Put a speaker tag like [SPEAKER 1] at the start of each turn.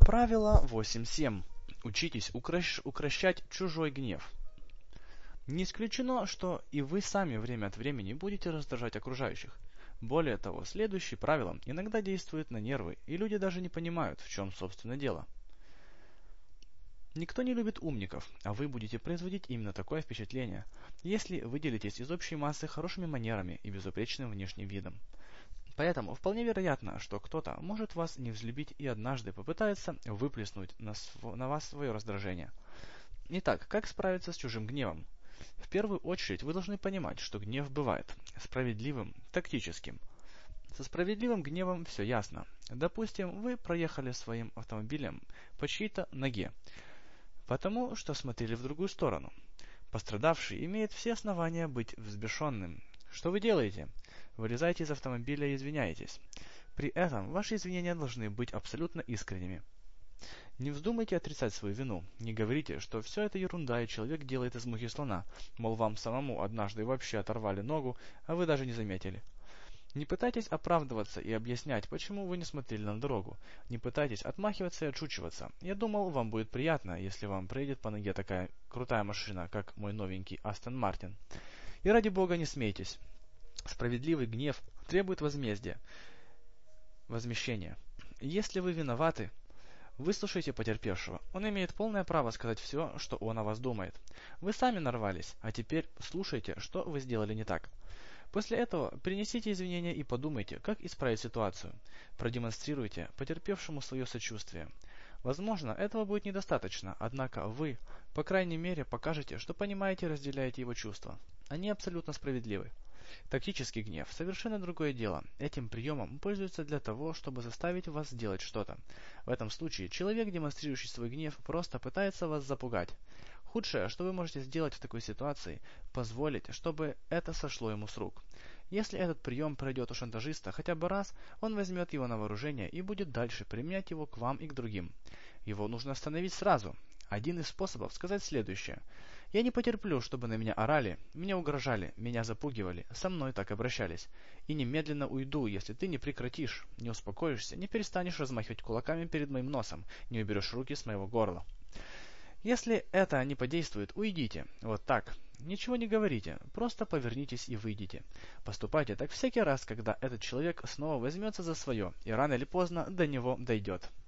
[SPEAKER 1] Правило 8.7. Учитесь укращать чужой гнев. Не исключено, что и вы сами время от времени будете раздражать окружающих. Более того, следующее правило иногда действует на нервы, и люди даже не понимают, в чем собственно дело. Никто не любит умников, а вы будете производить именно такое впечатление, если выделитесь из общей массы хорошими манерами и безупречным внешним видом. Поэтому вполне вероятно, что кто-то может вас не взлюбить и однажды попытается выплеснуть на вас свое раздражение. Итак, как справиться с чужим гневом? В первую очередь вы должны понимать, что гнев бывает справедливым, тактическим. Со справедливым гневом все ясно. Допустим, вы проехали своим автомобилем по чьей-то ноге, потому что смотрели в другую сторону. Пострадавший имеет все основания быть взбешенным. Что вы делаете? Вылезаете из автомобиля и извиняетесь. При этом ваши извинения должны быть абсолютно искренними. Не вздумайте отрицать свою вину. Не говорите, что все это ерунда и человек делает из мухи слона, мол, вам самому однажды вообще оторвали ногу, а вы даже не заметили. Не пытайтесь оправдываться и объяснять, почему вы не смотрели на дорогу. Не пытайтесь отмахиваться и отшучиваться. Я думал, вам будет приятно, если вам проедет по ноге такая крутая машина, как мой новенький Астон Мартин. И ради бога не смейтесь. Справедливый гнев требует возмездия, возмещения. Если вы виноваты, выслушайте потерпевшего. Он имеет полное право сказать все, что он о вас думает. Вы сами нарвались, а теперь слушайте, что вы сделали не так. После этого принесите извинения и подумайте, как исправить ситуацию. Продемонстрируйте потерпевшему свое сочувствие. Возможно, этого будет недостаточно, однако вы, по крайней мере, покажете, что понимаете и разделяете его чувства. Они абсолютно справедливы. Тактический гнев – совершенно другое дело. Этим приемом пользуются для того, чтобы заставить вас сделать что-то. В этом случае человек, демонстрирующий свой гнев, просто пытается вас запугать. Худшее, что вы можете сделать в такой ситуации – позволить, чтобы это сошло ему с рук. Если этот прием пройдет у шантажиста хотя бы раз, он возьмет его на вооружение и будет дальше применять его к вам и к другим. Его нужно остановить сразу. Один из способов сказать следующее. Я не потерплю, чтобы на меня орали, мне угрожали, меня запугивали, со мной так обращались. И немедленно уйду, если ты не прекратишь, не успокоишься, не перестанешь размахивать кулаками перед моим носом, не уберешь руки с моего горла. Если это не подействует, уйдите. Вот так. Ничего не говорите, просто повернитесь и выйдите. Поступайте так всякий раз, когда этот человек снова возьмется за свое, и рано или поздно до него дойдет.